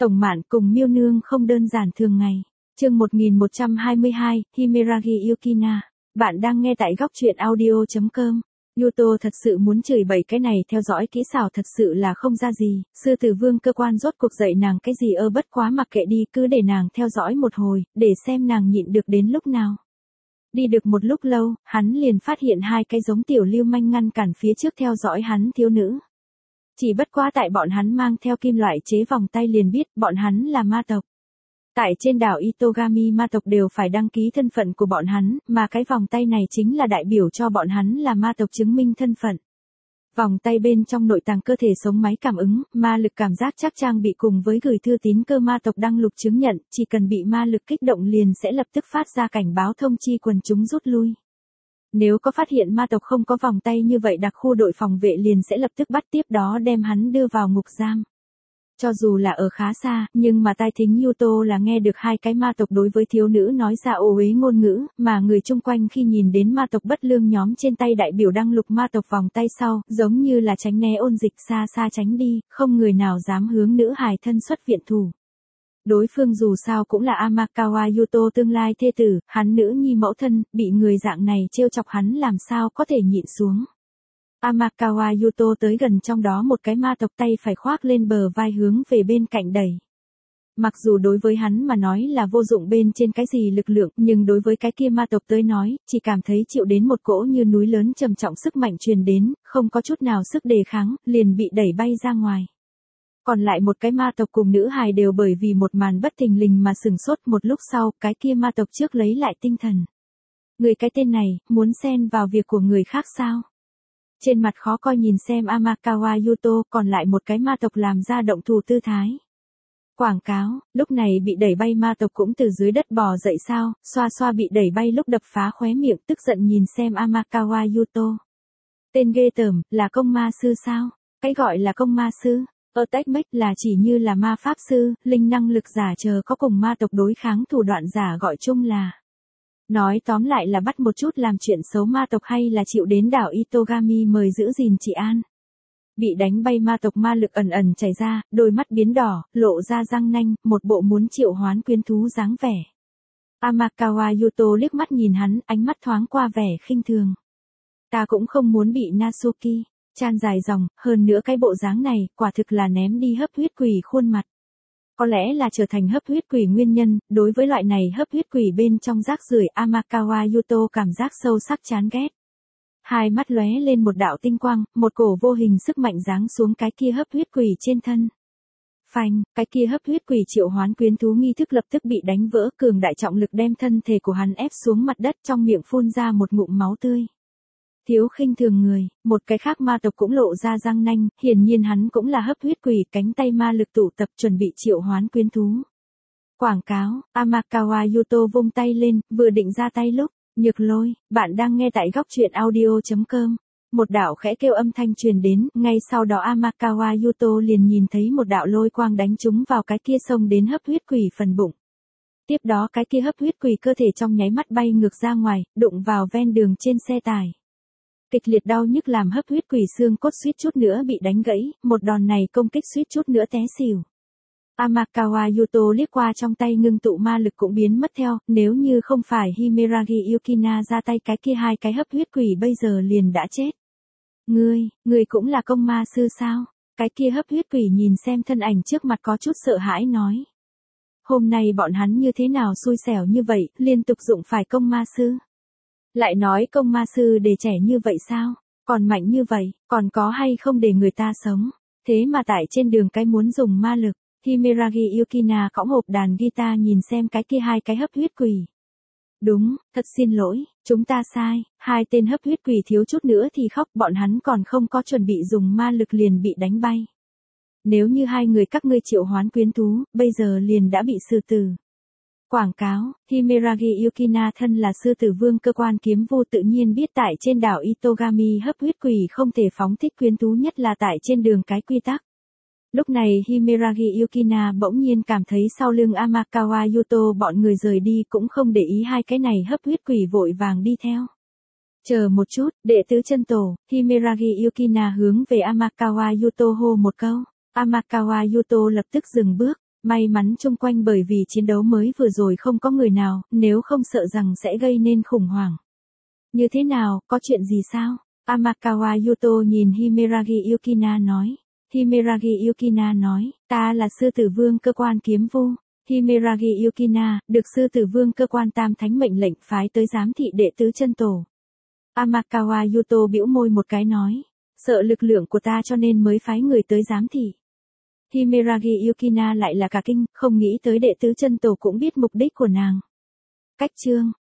Tổng Mạn cùng Miêu Nương không đơn giản thường ngày. Chương 1122, Himeragi Yukina. Bạn đang nghe tại góc truyện audio.com. Yuto thật sự muốn chửi bậy cái này theo dõi kỹ xảo thật sự là không ra gì, sư tử vương cơ quan rốt cuộc dạy nàng cái gì bất quá mặc kệ đi, cứ để nàng theo dõi một hồi, để xem nàng nhịn được đến lúc nào. Đi được một lúc lâu, hắn liền phát hiện hai cái giống tiểu lưu manh ngăn cản phía trước theo dõi hắn thiếu nữ. Chỉ bất quá tại bọn hắn mang theo kim loại chế vòng tay liền biết bọn hắn là ma tộc. Tại trên đảo Itogami ma tộc đều phải đăng ký thân phận của bọn hắn, mà cái vòng tay này chính là đại biểu cho bọn hắn là ma tộc chứng minh thân phận. Vòng tay bên trong nội tàng cơ thể sống máy cảm ứng, ma lực cảm giác chắc trang bị cùng với gửi thư tín cơ ma tộc đăng lục chứng nhận, chỉ cần bị ma lực kích động liền sẽ lập tức phát ra cảnh báo thông chi quần chúng rút lui. Nếu có phát hiện ma tộc không có vòng tay như vậy, đặc khu đội phòng vệ liền sẽ lập tức bắt, tiếp đó đem hắn đưa vào ngục giam. Cho dù là ở khá xa, nhưng mà tai thính Yuto là nghe được hai cái ma tộc đối với thiếu nữ nói ra ô uế ngôn ngữ, mà người chung quanh khi nhìn đến ma tộc bất lương nhóm trên tay đại biểu đăng lục ma tộc vòng tay sau, giống như là tránh né ôn dịch, xa xa tránh đi, không người nào dám hướng nữ hài thân xuất viện thủ. Đối phương dù sao cũng là Amakawa Yuto tương lai thê tử, hắn nữ nhi mẫu thân, bị người dạng này trêu chọc hắn làm sao có thể nhịn xuống. Amakawa Yuto tới gần trong đó một cái ma tộc, tay phải khoác lên bờ vai hướng về bên cạnh đẩy. Mặc dù đối với hắn mà nói là vô dụng bên trên cái gì lực lượng, nhưng đối với cái kia ma tộc tới nói, chỉ cảm thấy chịu đến một cỗ như núi lớn trầm trọng sức mạnh truyền đến, không có chút nào sức đề kháng, liền bị đẩy bay ra ngoài. Còn lại một cái ma tộc cùng nữ hài đều bởi vì một màn bất thình lình mà sửng sốt, một lúc sau, cái kia ma tộc trước lấy lại tinh thần. Người cái tên này, muốn xen vào việc của người khác sao? Trên mặt khó coi nhìn xem Amakawa Yuto, còn lại một cái ma tộc làm ra động thủ tư thái. Quảng cáo, lúc này bị đẩy bay ma tộc cũng từ dưới đất bò dậy sao, xoa xoa bị đẩy bay lúc đập phá khóe miệng, tức giận nhìn xem Amakawa Yuto. Tên ghê tởm, là công ma sư sao? Cái gọi là công ma sư, attack mech là chỉ như là ma pháp sư, linh năng lực giả chờ có cùng ma tộc đối kháng thủ đoạn giả gọi chung là. Nói tóm lại là bắt một chút làm chuyện xấu ma tộc hay là chịu đến đảo Itogami mời giữ gìn trị an. Bị đánh bay ma tộc ma lực ẩn ẩn chảy ra, đôi mắt biến đỏ, lộ ra răng nanh, một bộ muốn triệu hoán quyến thú dáng vẻ. Amakawa Yuto liếc mắt nhìn hắn, ánh mắt thoáng qua vẻ khinh thường. Ta cũng không muốn bị Natsuki chan dài dòng, hơn nữa cái bộ dáng này, quả thực là ném đi hấp huyết quỷ khuôn mặt. Có lẽ là trở thành hấp huyết quỷ nguyên nhân, đối với loại này hấp huyết quỷ bên trong rác rưởi, Amakawa Yuto cảm giác sâu sắc chán ghét. Hai mắt lóe lên một đạo tinh quang, một cổ vô hình sức mạnh giáng xuống cái kia hấp huyết quỷ trên thân. Phanh, cái kia hấp huyết quỷ triệu hoán quyến thú nghi thức lập tức bị đánh vỡ, cường đại trọng lực đem thân thể của hắn ép xuống mặt đất, trong miệng phun ra một ngụm máu tươi. Thiếu khinh thường người, một cái khác ma tộc cũng lộ ra răng nanh, hiển nhiên hắn cũng là hấp huyết quỷ, cánh tay ma lực tụ tập chuẩn bị triệu hoán quyến thú. Quảng cáo, Amakawa Yuto vung tay lên, vừa định ra tay lúc, Nhược Lôi, bạn đang nghe tại góc truyện audio.com. Một đạo khẽ kêu âm thanh truyền đến, ngay sau đó Amakawa Yuto liền nhìn thấy một đạo lôi quang đánh trúng vào cái kia xông đến hấp huyết quỷ phần bụng. Tiếp đó cái kia hấp huyết quỷ cơ thể trong nháy mắt bay ngược ra ngoài, đụng vào ven đường trên xe tải. Kịch liệt đau nhức làm hấp huyết quỷ xương cốt suýt chút nữa bị đánh gãy, một đòn này công kích suýt chút nữa té xỉu. Amakawa Yuto liếc qua trong tay ngưng tụ ma lực cũng biến mất theo, nếu như không phải Himeragi Yukina ra tay, cái kia hai cái hấp huyết quỷ bây giờ liền đã chết. Ngươi cũng là công ma sư sao? Cái kia hấp huyết quỷ nhìn xem thân ảnh trước mặt có chút sợ hãi nói. Hôm nay bọn hắn như thế nào xui xẻo như vậy, liên tục dụng phải công ma sư. Lại nói công ma sư để trẻ như vậy sao? Còn mạnh như vậy, còn có hay không để người ta sống? Thế mà tại trên đường cái muốn dùng ma lực, Himeragi Yukina cõng hộp đàn guitar nhìn xem cái kia hai cái hấp huyết quỷ. Đúng, thật xin lỗi, chúng ta sai, hai tên hấp huyết quỷ thiếu chút nữa thì khóc, bọn hắn còn không có chuẩn bị dùng ma lực liền bị đánh bay. Nếu như hai người các ngươi triệu hoán quyến thú, bây giờ liền đã bị xử tử. Quảng cáo, Himeragi Yukina thân là sư tử vương cơ quan kiếm vô tự nhiên biết tại trên đảo Itogami hấp huyết quỷ không thể phóng thích quyến thú, nhất là tại trên đường cái quy tắc. Lúc này Himeragi Yukina bỗng nhiên cảm thấy sau lưng Amakawa Yuto bọn người rời đi, cũng không để ý hai cái này hấp huyết quỷ vội vàng đi theo. Chờ một chút, đệ tứ chân tổ, Himeragi Yukina hướng về Amakawa Yuto hô một câu. Amakawa Yuto lập tức dừng bước, May mắn chung quanh bởi vì chiến đấu mới vừa rồi không có người nào, nếu không sợ rằng sẽ gây nên khủng hoảng. Như thế nào, có chuyện gì sao? Amakawa Yuto nhìn Himeragi Yukina nói. Himeragi Yukina nói, ta là sư tử vương cơ quan kiếm vu. Himeragi Yukina, được sư tử vương cơ quan tam thánh mệnh lệnh phái tới giám thị đệ tứ chân tổ. Amakawa Yuto bĩu môi một cái nói, sợ lực lượng của ta cho nên mới phái người tới giám thị. Himeragi Yukina lại là cả kinh, không nghĩ tới đệ tứ chân tổ cũng biết mục đích của nàng. Cách chương